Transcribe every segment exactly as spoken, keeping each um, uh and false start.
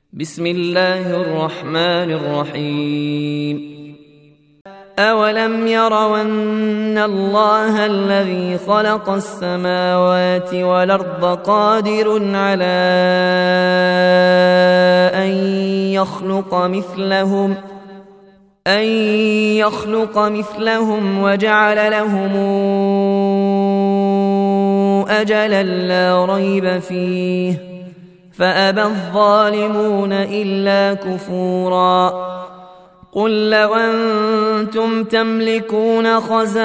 بسم الله الرحمن الرحيم. أولم يروا أن الله الذي خلق السماوات والأرض قادر على أن يخلق مثلهم أن يخلق مثلهم وجعل لهم أجلا لا ريب فيه فأبى الظالمون إلا كفورا. قل لو أنتم تملكون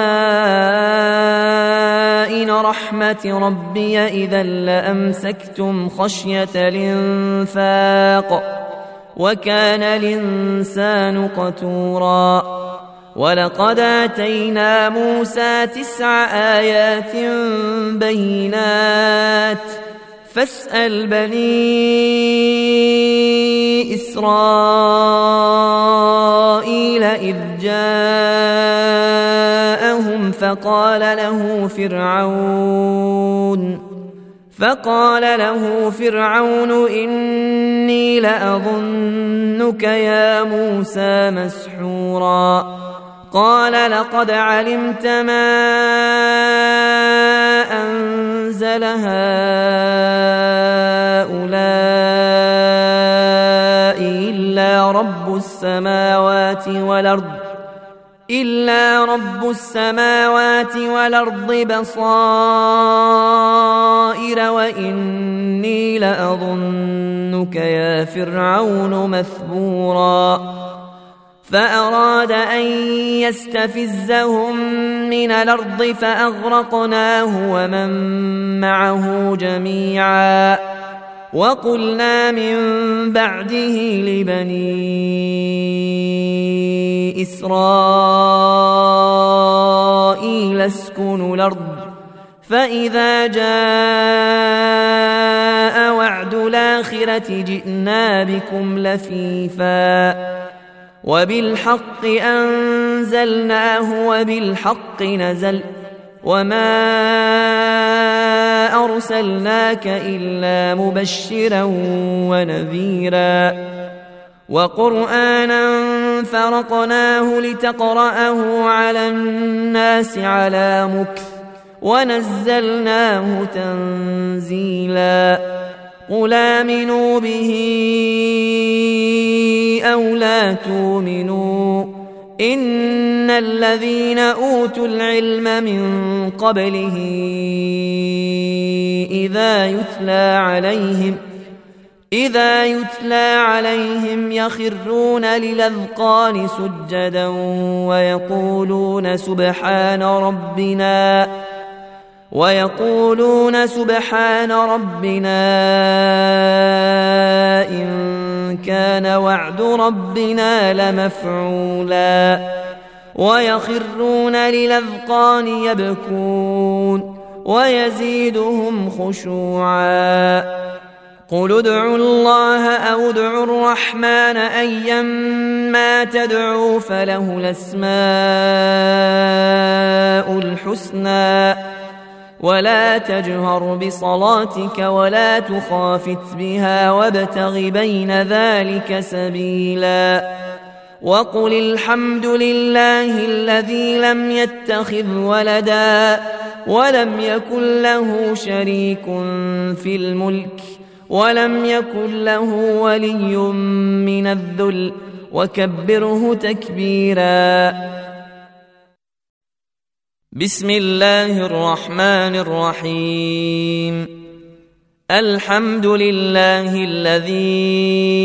خزائن رحمة ربي إذا لأمسكتم خشية الإنفاق وكان الإنسان قتورا. ولقد آتينا موسى تسع آيات بينات فاسأل بني إسرائيل إذ جاءهم فقال له فرعون فقال له فرعون إني لأظنك يا موسى مسحورا. قال لقد علمت ما أنزل هؤلاء إلا رب السماوات والأرض إلا رب السماوات والأرض بصائر وإني لأظنك يا فرعون مثبورا. فأراد أن يستفزهم من الأرض فأغرقناه ومن معه جميعا. وقلنا من بعده لبني إسرائيل اسكنوا الأرض فإذا جاء وعد الآخرة جئنا بكم لفيفا وبالحق أنزلناه وبالحق نزل وما أرسلناك إلا مبشرا ونذيرا. وقرآنا فرقناه لتقرأه على الناس على مكث ونزلناه تنزيلا. قل آمنوا به أو لا تؤمنوا إن الذين أوتوا العلم من قبله إذا يتلى عليهم إذا يتلى عليهم يخرون للأذقان سجدا ويقولون سبحان ربنا ويقولون سبحان ربنا إن كان وعد ربنا لمفعولا. ويخرون للأذقان يبكون ويزيدهم خشوعا. قل ادعوا الله أو ادعوا الرحمن أيما تدعوا فله الأسماء الحسنى ولا تجهر بصلاتك ولا تخافت بها وابتغ بين ذلك سبيلا. وقل الحمد لله الذي لم يتخذ ولدا ولم يكن له شريك في الملك ولم يكن له ولي من الذل وكبره تكبيرا. بسم الله الرحمن الرحيم. الحمد لله الذي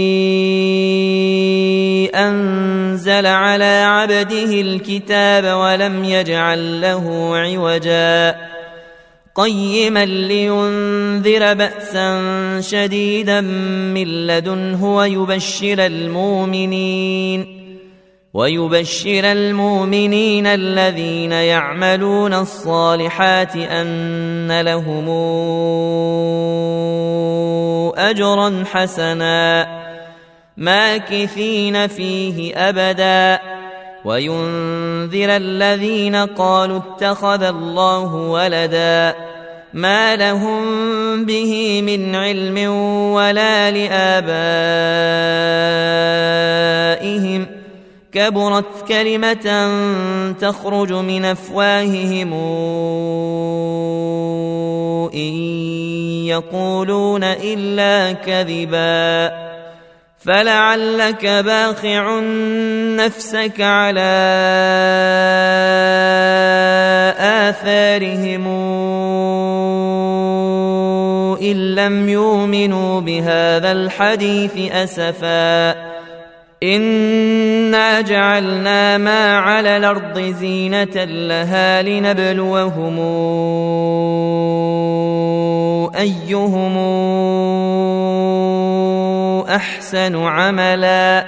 أنزل على عبده الكتاب ولم يجعل له عوجا قيما لينذر بأسا شديدا من لدنه ويبشر المؤمنين ويبشر المؤمنين الذين يعملون الصالحات أن لهم أجرا حسنا ماكثين فيه أبدا وينذر الذين قالوا اتخذ الله ولدا ما لهم به من علم ولا لآبائهم كبرت كلمة تخرج من أفواههم إن يقولون إلا كذبا فلعلك باخع نفسك على آثارهم إن لم يؤمنوا بهذا الحديث أسفا إنا جعلنا ما على الأرض زينة لها لنبلوهم أيهم أحسن عملا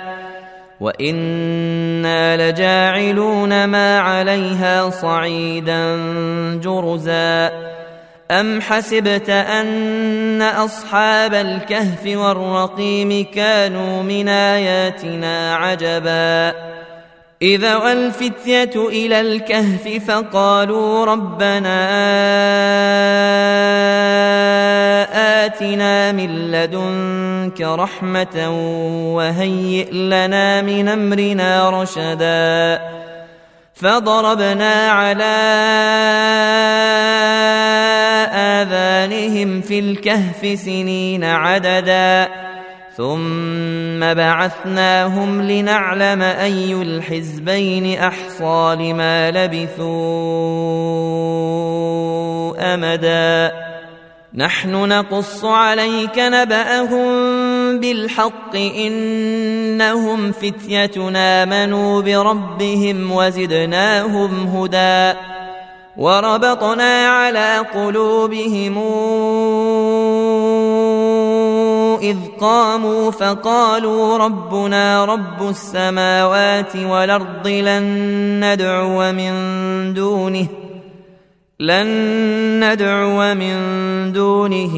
وإنا لجاعلون ما عليها صعيدا جرزا أم حسبت أن أصحاب الكهف والرقيم كانوا من آياتنا عجبا إذا والفتية إلى الكهف فقالوا ربنا آتنا من لدنك رحمة وهيئ لنا من أمرنا رشدا فضربنا على آذانهم في الكهف سنين عددا ثم بعثناهم لنعلم أي الحزبين أحصى لما لبثوا أمدا نحن نقص عليك نبأهم بالحق إنهم فتية آمنوا بربهم وزدناهم هدى وربطنا على قلوبهم إذ قاموا فقالوا ربنا رب السماوات والأرض لن ندعو من دونه لن ندعو من دونه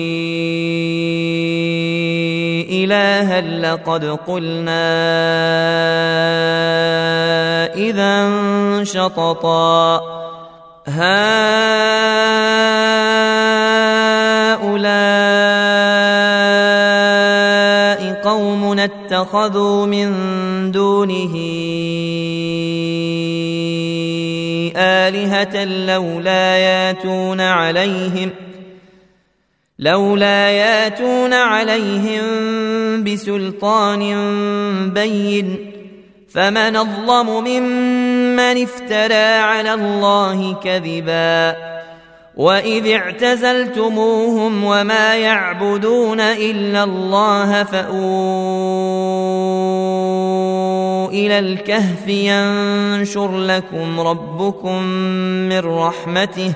إلها لقد قلنا إذا شططا هؤلاء قوم اتخذوا من دونه آلهة لولا ياتون عليهم لولا ياتون عليهم بسلطان بين فمن أظلم ممن افترى على الله كذبا وإذ اعتزلتموهم وما يعبدون إلا الله فأووا إلى الكهف ينشر لكم ربكم من رحمته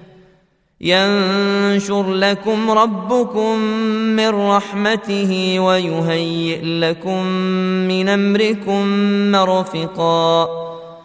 ينشر لكم ربكم من رحمته ويهيئ لكم من أمركم مرفقا